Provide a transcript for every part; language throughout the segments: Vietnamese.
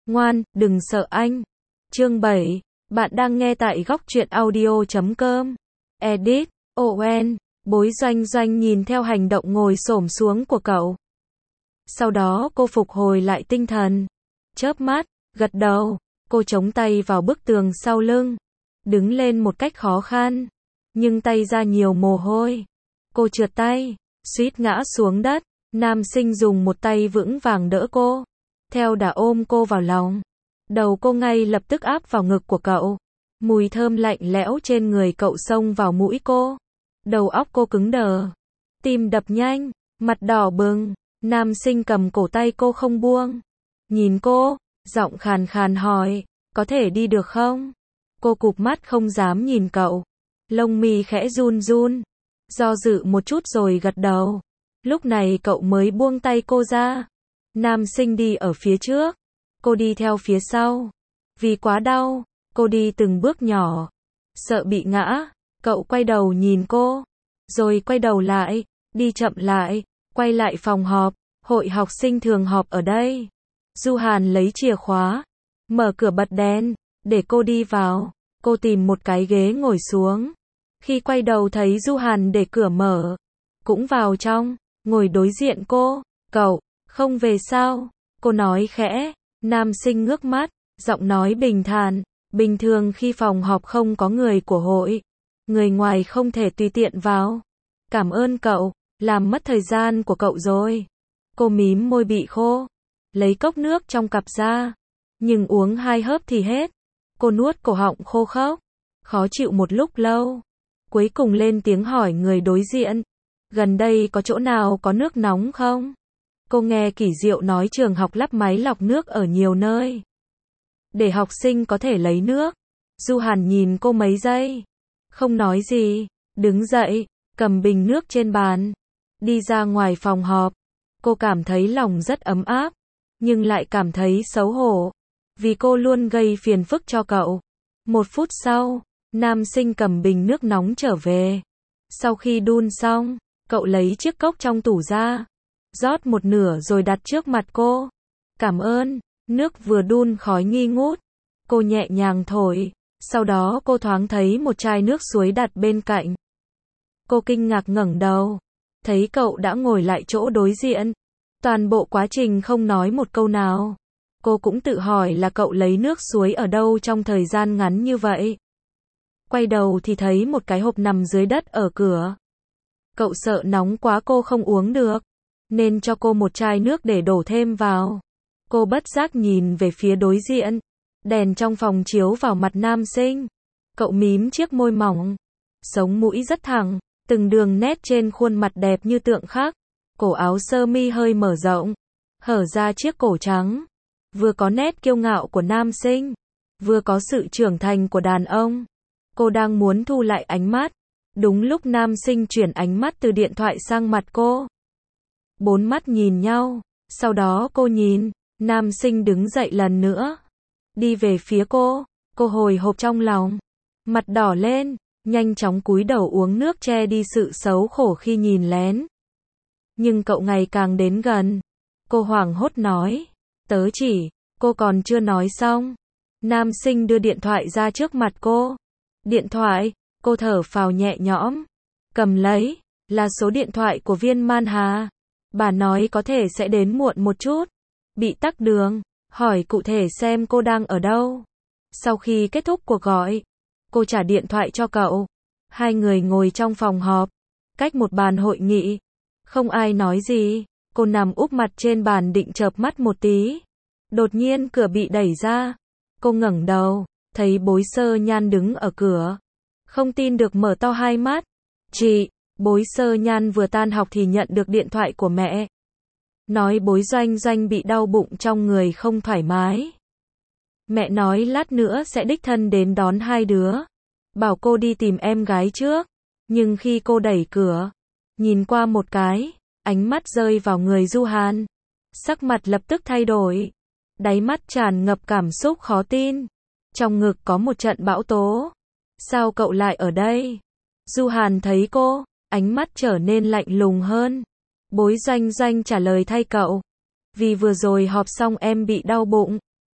Ngoan, đừng sợ anh. Chương 7. Bạn đang nghe tại góc truyện audio.com. Edit, ON. Bối Doanh Doanh nhìn theo hành động ngồi xổm xuống của cậu. Sau đó cô phục hồi lại tinh thần. Chớp mắt, gật đầu, cô chống tay vào bức tường sau lưng. Đứng lên một cách khó khăn, nhưng tay ra nhiều mồ hôi. Cô trượt tay, suýt ngã xuống đất. Nam sinh dùng một tay vững vàng đỡ cô, theo đà ôm cô vào lòng. Đầu cô ngay lập tức áp vào ngực của cậu. Mùi thơm lạnh lẽo trên người cậu xông vào mũi cô. Đầu óc cô cứng đờ, tim đập nhanh, mặt đỏ bừng. Nam sinh cầm cổ tay cô không buông. Nhìn cô, giọng khàn khàn hỏi, có thể đi được không? Cô cụp mắt không dám nhìn cậu. Lông mi khẽ run run, do dự một chút rồi gật đầu. Lúc này cậu mới buông tay cô ra. Nam sinh đi ở phía trước, cô đi theo phía sau. Vì quá đau, cô đi từng bước nhỏ, sợ bị ngã. Cậu quay đầu nhìn cô, rồi quay đầu lại, đi chậm lại, quay lại phòng họp. Hội học sinh thường họp ở đây. Du Hàn lấy chìa khóa, mở cửa bật đèn, để cô đi vào. Cô tìm một cái ghế ngồi xuống. Khi quay đầu thấy Du Hàn để cửa mở, cũng vào trong, ngồi đối diện cô. Cậu, không về sao? Cô nói khẽ. Nam sinh ngước mắt, giọng nói bình thản. Bình thường khi phòng họp không có người của hội, người ngoài không thể tùy tiện vào. Cảm ơn cậu, làm mất thời gian của cậu rồi. Cô mím môi bị khô, lấy cốc nước trong cặp ra, nhưng uống 2 hớp thì hết. Cô nuốt cổ họng khô khốc, khó chịu một lúc lâu. Cuối cùng lên tiếng hỏi người đối diện, gần đây có chỗ nào có nước nóng không? Cô nghe Kỷ Diệu nói trường học lắp máy lọc nước ở nhiều nơi, để học sinh có thể lấy nước. Du Hàn nhìn cô mấy giây, không nói gì, đứng dậy, cầm bình nước trên bàn, đi ra ngoài phòng họp. Cô cảm thấy lòng rất ấm áp, nhưng lại cảm thấy xấu hổ, vì cô luôn gây phiền phức cho cậu. 1 phút sau, nam sinh cầm bình nước nóng trở về. Sau khi đun xong, cậu lấy chiếc cốc trong tủ ra, rót một nửa rồi đặt trước mặt cô. Cảm ơn. Nước vừa đun khói nghi ngút. Cô nhẹ nhàng thổi. Sau đó cô thoáng thấy một chai nước suối đặt bên cạnh. Cô kinh ngạc ngẩng đầu, thấy cậu đã ngồi lại chỗ đối diện. Toàn bộ quá trình không nói một câu nào. Cô cũng tự hỏi là cậu lấy nước suối ở đâu trong thời gian ngắn như vậy. Quay đầu thì thấy một cái hộp nằm dưới đất ở cửa. Cậu sợ nóng quá cô không uống được, nên cho cô một chai nước để đổ thêm vào. Cô bất giác nhìn về phía đối diện. Đèn trong phòng chiếu vào mặt nam sinh. Cậu mím chiếc môi mỏng, sống mũi rất thẳng, từng đường nét trên khuôn mặt đẹp như tượng khắc. Cổ áo sơ mi hơi mở rộng, hở ra chiếc cổ trắng. Vừa có nét kiêu ngạo của nam sinh, vừa có sự trưởng thành của đàn ông. Cô đang muốn thu lại ánh mắt. Đúng lúc nam sinh chuyển ánh mắt từ điện thoại sang mặt cô. 4 mắt nhìn nhau. Sau đó cô nhìn, nam sinh đứng dậy lần nữa, đi về phía cô. Cô hồi hộp trong lòng, mặt đỏ lên, nhanh chóng cúi đầu uống nước che đi sự xấu khổ khi nhìn lén. Nhưng cậu ngày càng đến gần. Cô hoảng hốt nói, tớ chỉ. Cô còn chưa nói xong, nam sinh đưa điện thoại ra trước mặt cô. Điện thoại. Cô thở phào nhẹ nhõm, cầm lấy, là số điện thoại của Viên Man Hà. Bà nói có thể sẽ đến muộn một chút, bị tắc đường, hỏi cụ thể xem cô đang ở đâu. Sau khi kết thúc cuộc gọi, cô trả điện thoại cho cậu. 2 người ngồi trong phòng họp, cách một bàn hội nghị. Không ai nói gì, cô nằm úp mặt trên bàn định chợp mắt một tí. Đột nhiên cửa bị đẩy ra. Cô ngẩng đầu, thấy Bối Sơ Nhan đứng ở cửa. Không tin được mở to 2 mắt. Chị. Bối Sơ Nhan vừa tan học thì nhận được điện thoại của mẹ. Nói Bối Doanh Doanh bị đau bụng trong người không thoải mái. Mẹ nói lát nữa sẽ đích thân đến đón 2 đứa. Bảo cô đi tìm em gái trước. Nhưng khi cô đẩy cửa, nhìn qua một cái, ánh mắt rơi vào người Du Hàn. Sắc mặt lập tức thay đổi. Đáy mắt tràn ngập cảm xúc khó tin. Trong ngực có một trận bão tố. Sao cậu lại ở đây? Du Hàn thấy cô, ánh mắt trở nên lạnh lùng hơn. Bối Doanh Doanh trả lời thay cậu. Vì vừa rồi họp xong em bị đau bụng.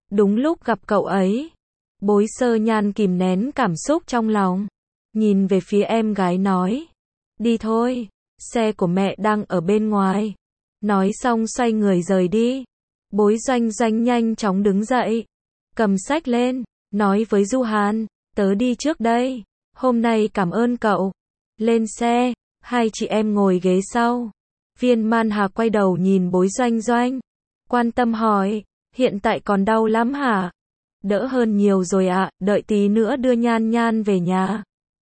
Đúng lúc gặp cậu ấy, Bối Sơ Nhan kìm nén cảm xúc trong lòng, nhìn về phía em gái nói, đi thôi, xe của mẹ đang ở bên ngoài. Nói xong xoay người rời đi. Bối Doanh Doanh nhanh chóng đứng dậy, cầm sách lên, nói với Du Hàn, tớ đi trước đây, hôm nay cảm ơn cậu. Lên xe, hai chị em ngồi ghế sau. Viên Man Hà quay đầu nhìn Bối Doanh Doanh, quan tâm hỏi, hiện tại còn đau lắm hả? Đỡ hơn nhiều rồi ạ, đợi tí nữa đưa Nhan Nhan về nhà.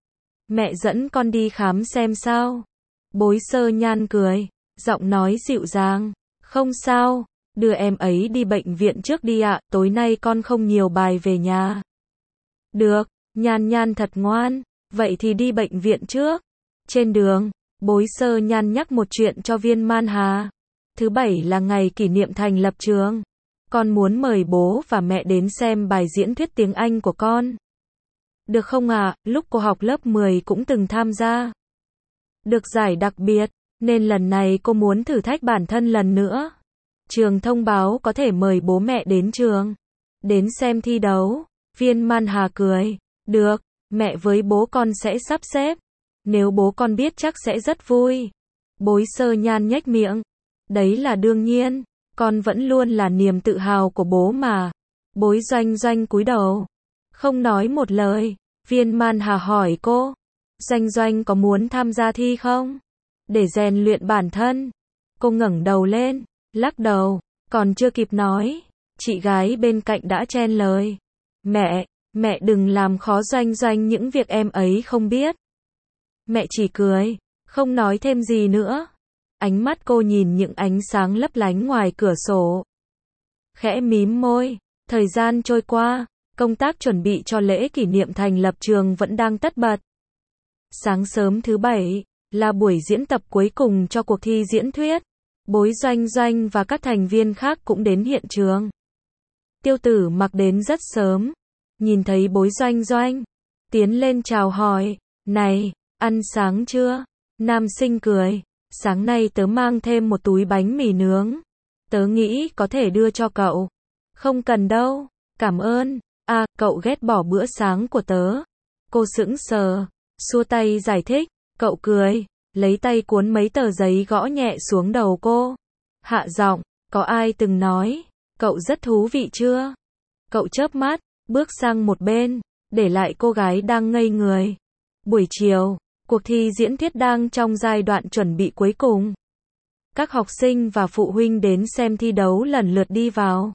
Mẹ dẫn con đi khám xem sao? Bối Sơ Nhan cười, giọng nói dịu dàng, không sao, đưa em ấy đi bệnh viện trước đi ạ, tối nay con không nhiều bài về nhà. Được, Nhan Nhan thật ngoan, vậy thì đi bệnh viện trước. Trên đường, Bối Sơ Nhan nhắc một chuyện cho Viên Man Hà. Thứ Bảy là ngày kỷ niệm thành lập trường. Con muốn mời bố và mẹ đến xem bài diễn thuyết tiếng Anh của con. Được không ạ? Lúc cô học lớp 10 cũng từng tham gia. Được giải đặc biệt, nên lần này cô muốn thử thách bản thân lần nữa. Trường thông báo có thể mời bố mẹ đến trường, đến xem thi đấu. Viên Man Hà cười, được, mẹ với bố con sẽ sắp xếp. Nếu bố con biết chắc sẽ rất vui. Bối Sơ Nhan nhếch miệng, đấy là đương nhiên, con vẫn luôn là niềm tự hào của bố mà. Bối Doanh Doanh cúi đầu, không nói một lời. Viên Man Hà hỏi cô, Doanh Doanh có muốn tham gia thi không? Để rèn luyện bản thân. Cô ngẩng đầu lên, lắc đầu, còn chưa kịp nói, chị gái bên cạnh đã chen lời. Mẹ đừng làm khó Doanh Doanh những việc em ấy không biết. Mẹ chỉ cười, không nói thêm gì nữa. Ánh mắt cô nhìn những ánh sáng lấp lánh ngoài cửa sổ. Khẽ mím môi, thời gian trôi qua, công tác chuẩn bị cho lễ kỷ niệm thành lập trường vẫn đang tất bật. Sáng sớm thứ Bảy, là buổi diễn tập cuối cùng cho cuộc thi diễn thuyết. Bối Doanh Doanh và các thành viên khác cũng đến hiện trường. Tiêu Tử Mặc đến rất sớm, nhìn thấy Bối Doanh Doanh, tiến lên chào hỏi, này, ăn sáng chưa? Nam sinh cười, sáng nay tớ mang thêm một túi bánh mì nướng. Tớ nghĩ có thể đưa cho cậu. Không cần đâu, cảm ơn. À, cậu ghét bỏ bữa sáng của tớ. Cô sững sờ, xua tay giải thích, cậu cười, lấy tay cuốn mấy tờ giấy gõ nhẹ xuống đầu cô. Hạ giọng, có ai từng nói, cậu rất thú vị chưa? Cậu chớp mắt, bước sang một bên, để lại cô gái đang ngây người. Buổi chiều, cuộc thi diễn thuyết đang trong giai đoạn chuẩn bị cuối cùng. Các học sinh và phụ huynh đến xem thi đấu lần lượt đi vào.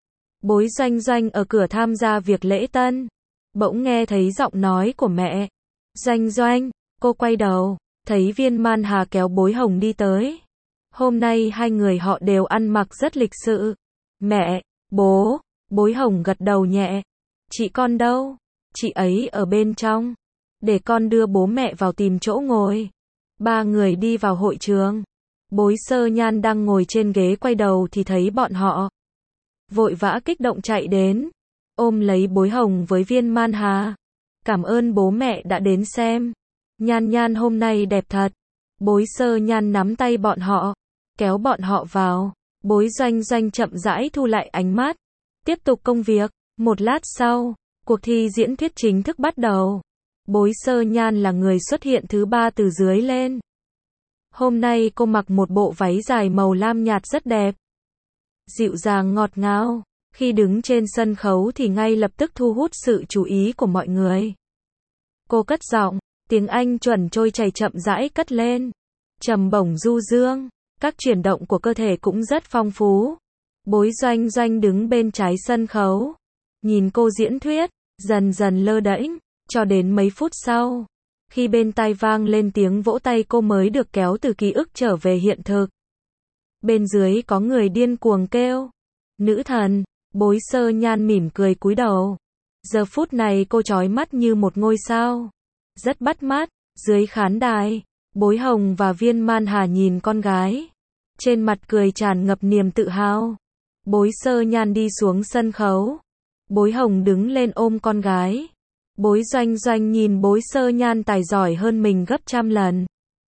Bối Doanh Doanh ở cửa tham gia việc lễ tân. Bỗng nghe thấy giọng nói của mẹ. Doanh Doanh, cô quay đầu, thấy Viên Man Hà kéo Bối Hồng đi tới. Hôm nay hai người họ đều ăn mặc rất lịch sự. Mẹ, bố, Bối Hồng gật đầu nhẹ. Chị con đâu? Chị ấy ở bên trong. Để con đưa bố mẹ vào tìm chỗ ngồi. Ba người đi vào hội trường. Bối Sơ Nhan đang ngồi trên ghế quay đầu thì thấy bọn họ. Vội vã kích động chạy đến, ôm lấy Bối Hồng với Viên Man Hà. Cảm ơn bố mẹ đã đến xem. Nhan Nhan hôm nay đẹp thật. Bối Sơ Nhan nắm tay bọn họ, kéo bọn họ vào. Bối Doanh Doanh chậm rãi thu lại ánh mắt, tiếp tục công việc. Một lát sau, cuộc thi diễn thuyết chính thức bắt đầu. Bối Sơ Nhan là người xuất hiện thứ 3 từ dưới lên. Hôm nay cô mặc một bộ váy dài màu lam nhạt rất đẹp, dịu dàng ngọt ngào. Khi đứng trên sân khấu thì ngay lập tức thu hút sự chú ý của mọi người. Cô cất giọng, tiếng Anh chuẩn trôi chảy chậm rãi cất lên, trầm bổng du dương, các chuyển động của cơ thể cũng rất phong phú. Bối Doanh Doanh đứng bên trái sân khấu, nhìn cô diễn thuyết, dần dần lơ đễnh, cho đến mấy phút sau, khi bên tai vang lên tiếng vỗ tay cô mới được kéo từ ký ức trở về hiện thực. Bên dưới có người điên cuồng kêu, nữ thần. Bối Sơ Nhan mỉm cười cúi đầu. Giờ phút này cô chói mắt như một ngôi sao, rất bắt mắt. Dưới khán đài, Bối Hồng và Viên Man Hà nhìn con gái, trên mặt cười tràn ngập niềm tự hào. Bối Sơ Nhan đi xuống sân khấu, Bối Hồng đứng lên ôm con gái. Bối Doanh Doanh nhìn Bối Sơ Nhan tài giỏi hơn mình gấp trăm lần.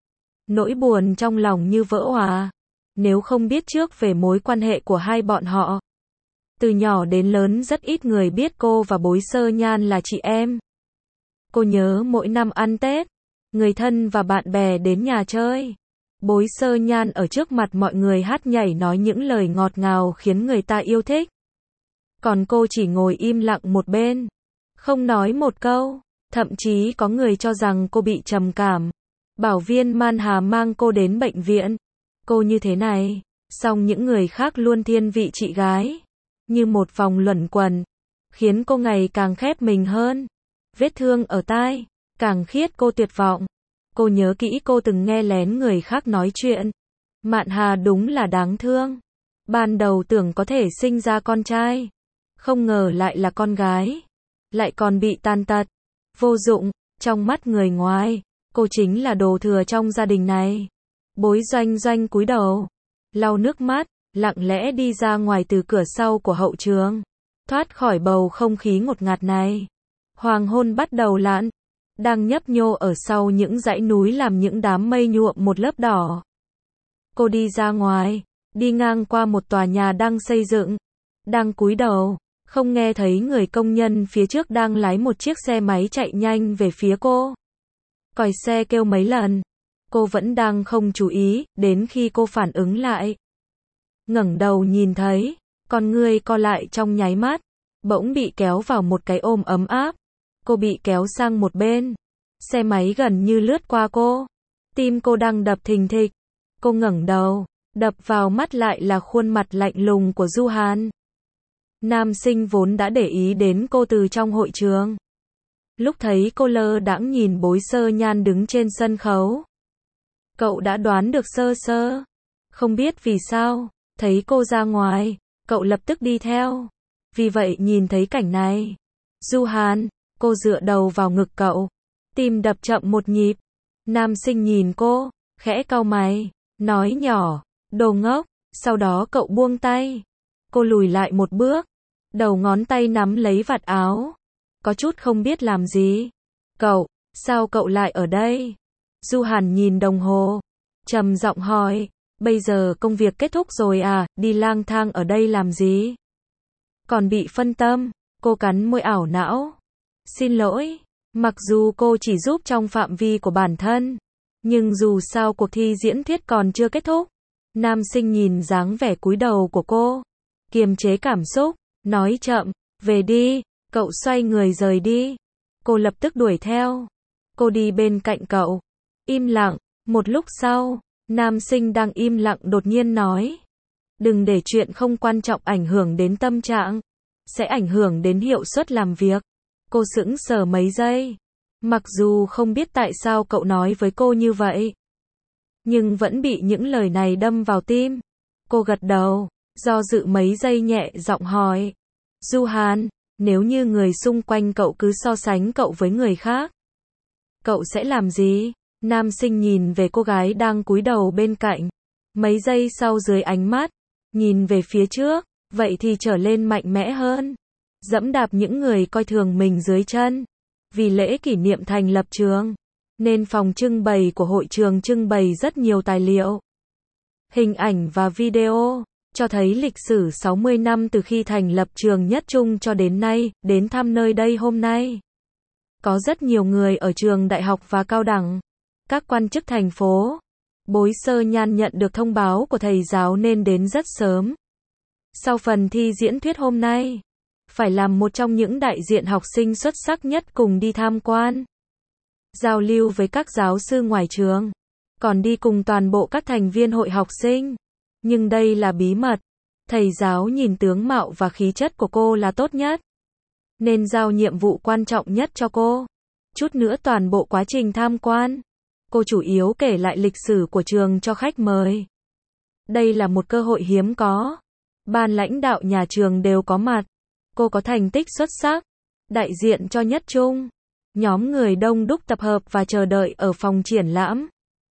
Nỗi buồn trong lòng như vỡ òa. Nếu không biết trước về mối quan hệ của hai bọn họ, Từ nhỏ đến lớn rất ít người biết cô và Bối Sơ Nhan là chị em. Cô nhớ mỗi năm ăn Tết, người thân và bạn bè đến nhà chơi. Bối Sơ Nhan ở trước mặt mọi người hát nhảy nói những lời ngọt ngào khiến người ta yêu thích. Còn cô chỉ ngồi im lặng một bên, không nói một câu. Thậm chí có người cho rằng cô bị trầm cảm. Bảo viên Man Hà mang cô đến bệnh viện. Cô như thế này, song những người khác luôn thiên vị chị gái. Như một vòng luẩn quẩn, khiến cô ngày càng khép mình hơn. Vết thương ở tai, càng khiết cô tuyệt vọng. Cô nhớ kỹ cô từng nghe lén người khác nói chuyện. Mạn Hà đúng là đáng thương. Ban đầu tưởng có thể sinh ra con trai. Không ngờ lại là con gái. Lại còn bị tàn tật. Vô dụng, trong mắt người ngoài, cô chính là đồ thừa trong gia đình này. Bối Doanh Doanh cúi đầu, lau nước mắt, lặng lẽ đi ra ngoài từ cửa sau của hậu trường. Thoát khỏi bầu không khí ngột ngạt này. Hoàng hôn bắt đầu lặn, đang nhấp nhô ở sau những dãy núi làm những đám mây nhuộm một lớp đỏ. Cô đi ra ngoài, đi ngang qua một tòa nhà đang xây dựng. Đang cúi đầu, không nghe thấy người công nhân phía trước đang lái một chiếc xe máy chạy nhanh về phía cô. Còi xe kêu mấy lần. Cô vẫn đang không chú ý, đến khi cô phản ứng lại. Ngẩng đầu nhìn thấy, con người co lại trong nháy mắt, bỗng bị kéo vào một cái ôm ấm áp. Cô bị kéo sang một bên. Xe máy gần như lướt qua cô. Tim cô đang đập thình thịch. Cô ngẩng đầu, đập vào mắt lại là khuôn mặt lạnh lùng của Du Hàn. Nam sinh vốn đã để ý đến cô từ trong hội trường. Lúc thấy cô lơ đãng nhìn Bối Sơ Nhan đứng trên sân khấu. Cậu đã đoán được sơ sơ. Không biết vì sao, thấy cô ra ngoài, cậu lập tức đi theo. Vì vậy nhìn thấy cảnh này. Du Hàn, cô dựa đầu vào ngực cậu. Tim đập chậm một nhịp. Nam sinh nhìn cô, khẽ cau mày, nói nhỏ, đồ ngốc. Sau đó cậu buông tay. Cô lùi lại một bước. Đầu ngón tay nắm lấy vạt áo. Có chút không biết làm gì. Cậu, sao cậu lại ở đây? Du Hàn nhìn đồng hồ. Trầm giọng hỏi, bây giờ công việc kết thúc rồi à, đi lang thang ở đây làm gì? Còn bị phân tâm, cô cắn môi ảo não. Xin lỗi, mặc dù cô chỉ giúp trong phạm vi của bản thân. Nhưng dù sao cuộc thi diễn thuyết còn chưa kết thúc. Nam sinh nhìn dáng vẻ cúi đầu của cô. Kiềm chế cảm xúc, nói chậm, về đi, cậu xoay người rời đi. Cô lập tức đuổi theo. Cô đi bên cạnh cậu. Im lặng, một lúc sau, nam sinh đang im lặng đột nhiên nói. Đừng để chuyện không quan trọng ảnh hưởng đến tâm trạng. Sẽ ảnh hưởng đến hiệu suất làm việc. Cô sững sờ mấy giây. Mặc dù không biết tại sao cậu nói với cô như vậy. Nhưng vẫn bị những lời này đâm vào tim. Cô gật đầu, do dự mấy giây nhẹ giọng hỏi. Du Hàn, nếu như người xung quanh cậu cứ so sánh cậu với người khác, cậu sẽ làm gì? Nam sinh nhìn về cô gái đang cúi đầu bên cạnh. Mấy giây sau dưới ánh mắt, nhìn về phía trước, vậy thì trở lên mạnh mẽ hơn. Dẫm đạp những người coi thường mình dưới chân. Vì lễ kỷ niệm thành lập trường, nên phòng trưng bày của hội trường trưng bày rất nhiều tài liệu, hình ảnh và video, cho thấy lịch sử 60 năm từ khi thành lập trường Nhất Trung cho đến nay, đến thăm nơi đây hôm nay. Có rất nhiều người ở trường đại học và cao đẳng, các quan chức thành phố. Bối Sơ Nhan nhận được thông báo của thầy giáo nên đến rất sớm. Sau phần thi diễn thuyết hôm nay, phải làm một trong những đại diện học sinh xuất sắc nhất cùng đi tham quan, giao lưu với các giáo sư ngoài trường, còn đi cùng toàn bộ các thành viên hội học sinh. Nhưng đây là bí mật. Thầy giáo nhìn tướng mạo và khí chất của cô là tốt nhất, nên giao nhiệm vụ quan trọng nhất cho cô. Chút nữa toàn bộ quá trình tham quan, cô chủ yếu kể lại lịch sử của trường cho khách mời. Đây là một cơ hội hiếm có. Ban lãnh đạo nhà trường đều có mặt. Cô có thành tích xuất sắc, đại diện cho Nhất Trung. Nhóm người đông đúc tập hợp và chờ đợi ở phòng triển lãm.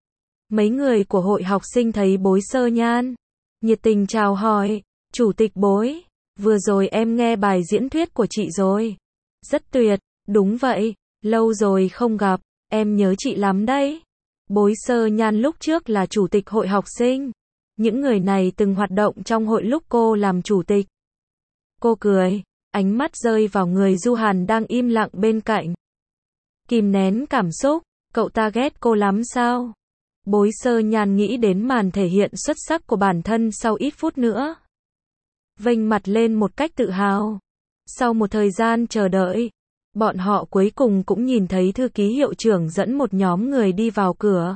Mấy người của hội học sinh thấy Bối Sơ Nhan, nhiệt tình chào hỏi. Chủ tịch Bối, vừa rồi em nghe bài diễn thuyết của chị rồi. Rất tuyệt, đúng vậy, lâu rồi không gặp, em nhớ chị lắm đấy. Bối Sơ Nhan lúc trước là chủ tịch hội học sinh. Những người này từng hoạt động trong hội lúc cô làm chủ tịch. Cô cười, ánh mắt rơi vào người Du Hàn đang im lặng bên cạnh. Kìm nén cảm xúc, cậu ta ghét cô lắm sao? Bối Sơ Nhan nghĩ đến màn thể hiện xuất sắc của bản thân sau ít phút nữa. Vênh mặt lên một cách tự hào. Sau một thời gian chờ đợi, bọn họ cuối cùng cũng nhìn thấy thư ký hiệu trưởng dẫn một nhóm người đi vào cửa.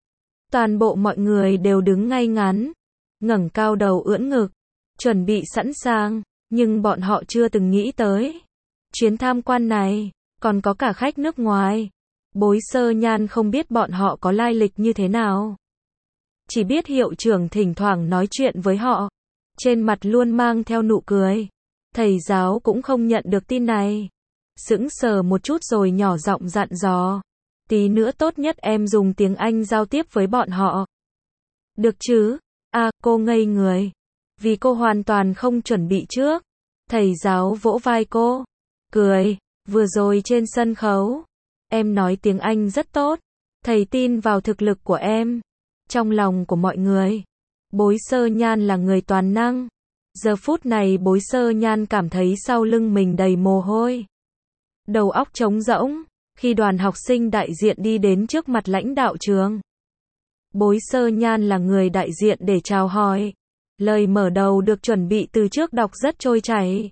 Toàn bộ mọi người đều đứng ngay ngắn, ngẩng cao đầu ưỡn ngực, chuẩn bị sẵn sàng, nhưng bọn họ chưa từng nghĩ tới. Chuyến tham quan này, còn có cả khách nước ngoài. Bối Sơ Nhan không biết bọn họ có lai lịch như thế nào. Chỉ biết hiệu trưởng thỉnh thoảng nói chuyện với họ, trên mặt luôn mang theo nụ cười. Thầy giáo cũng không nhận được tin này. Sững sờ một chút rồi nhỏ giọng dặn dò. Tí nữa tốt nhất em dùng tiếng Anh giao tiếp với bọn họ. Được chứ? Cô ngây người. Vì cô hoàn toàn không chuẩn bị trước. Thầy giáo vỗ vai cô. Cười, vừa rồi trên sân khấu. Em nói tiếng Anh rất tốt. Thầy tin vào thực lực của em. Trong lòng của mọi người, Bối Sơ Nhan là người toàn năng. Giờ phút này Bối Sơ Nhan cảm thấy sau lưng mình đầy mồ hôi. Đầu óc trống rỗng, khi đoàn học sinh đại diện đi đến trước mặt lãnh đạo trường. Bối Sơ Nhan là người đại diện để chào hỏi. Lời mở đầu được chuẩn bị từ trước đọc rất trôi chảy.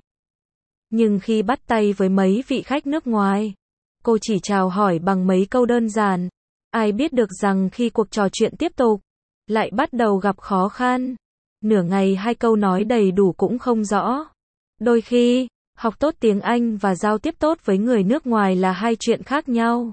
Nhưng khi bắt tay với mấy vị khách nước ngoài, cô chỉ chào hỏi bằng mấy câu đơn giản. Ai biết được rằng khi cuộc trò chuyện tiếp tục, lại bắt đầu gặp khó khăn. Nửa ngày 2 câu nói đầy đủ cũng không rõ. Đôi khi, học tốt tiếng Anh và giao tiếp tốt với người nước ngoài là hai chuyện khác nhau.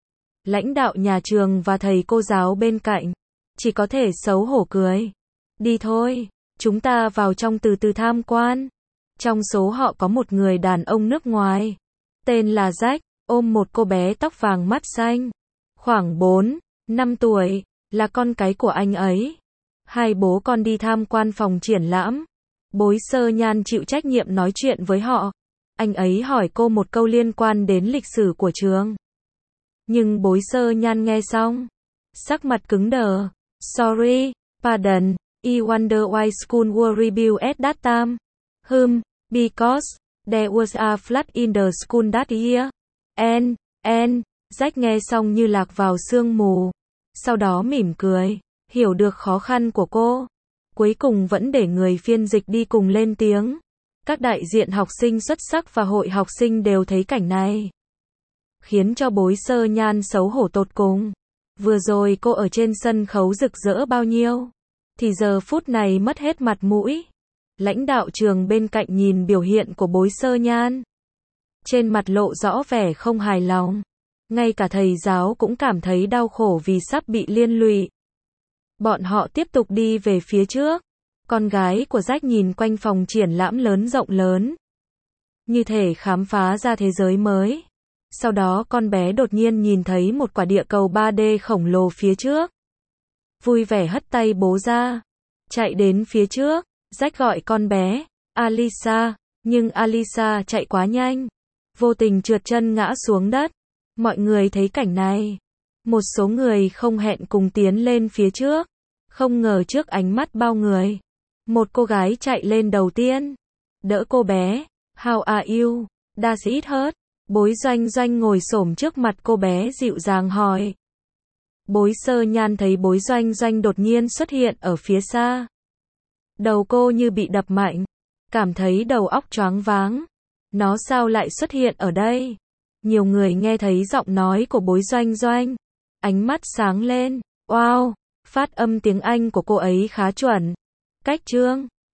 Lãnh đạo nhà trường và thầy cô giáo bên cạnh, chỉ có thể xấu hổ cười. Đi thôi, chúng ta vào trong từ từ tham quan. Trong số họ có một người đàn ông nước ngoài, tên là Jack, ôm một cô bé tóc vàng mắt xanh, khoảng 4, 5 tuổi, là con cái của anh ấy. Hai bố con đi tham quan phòng triển lãm. Bối Sơ Nhan chịu trách nhiệm nói chuyện với họ. Anh ấy hỏi cô một câu liên quan đến lịch sử của trường. Nhưng Bối Sơ Nhan nghe xong, sắc mặt cứng đờ. Sorry, pardon, I wonder why school were rebuilt at that time. Because there was a flood in the school that year. And, Jack nghe xong như lạc vào sương mù. Sau đó mỉm cười, hiểu được khó khăn của cô. Cuối cùng vẫn để người phiên dịch đi cùng lên tiếng. Các đại diện học sinh xuất sắc và hội học sinh đều thấy cảnh này, khiến cho Bối Sơ Nhan xấu hổ tột cùng. Vừa rồi cô ở trên sân khấu rực rỡ bao nhiêu, thì giờ phút này mất hết mặt mũi. Lãnh đạo trường bên cạnh nhìn biểu hiện của Bối Sơ Nhan, trên mặt lộ rõ vẻ không hài lòng. Ngay cả thầy giáo cũng cảm thấy đau khổ vì sắp bị liên lụy. Bọn họ tiếp tục đi về phía trước. Con gái của Jack nhìn quanh phòng triển lãm lớn rộng lớn, như thể khám phá ra thế giới mới. Sau đó con bé đột nhiên nhìn thấy một quả địa cầu 3D khổng lồ phía trước. Vui vẻ hất tay bố ra, chạy đến phía trước. Jack gọi con bé, Alisa, nhưng Alisa chạy quá nhanh, vô tình trượt chân ngã xuống đất. Mọi người thấy cảnh này, một số người không hẹn cùng tiến lên phía trước. Không ngờ trước ánh mắt bao người, một cô gái chạy lên đầu tiên, đỡ cô bé. How are you? Does it hurt? Bối Doanh Doanh ngồi xổm trước mặt cô bé dịu dàng hỏi. Bối Sơ Nhan thấy Bối Doanh Doanh đột nhiên xuất hiện ở phía xa. Đầu cô như bị đập mạnh, cảm thấy đầu óc choáng váng. Nó sao lại xuất hiện ở đây? Nhiều người nghe thấy giọng nói của Bối Doanh Doanh, ánh mắt sáng lên. Wow, phát âm tiếng Anh của cô ấy khá chuẩn. Cách chương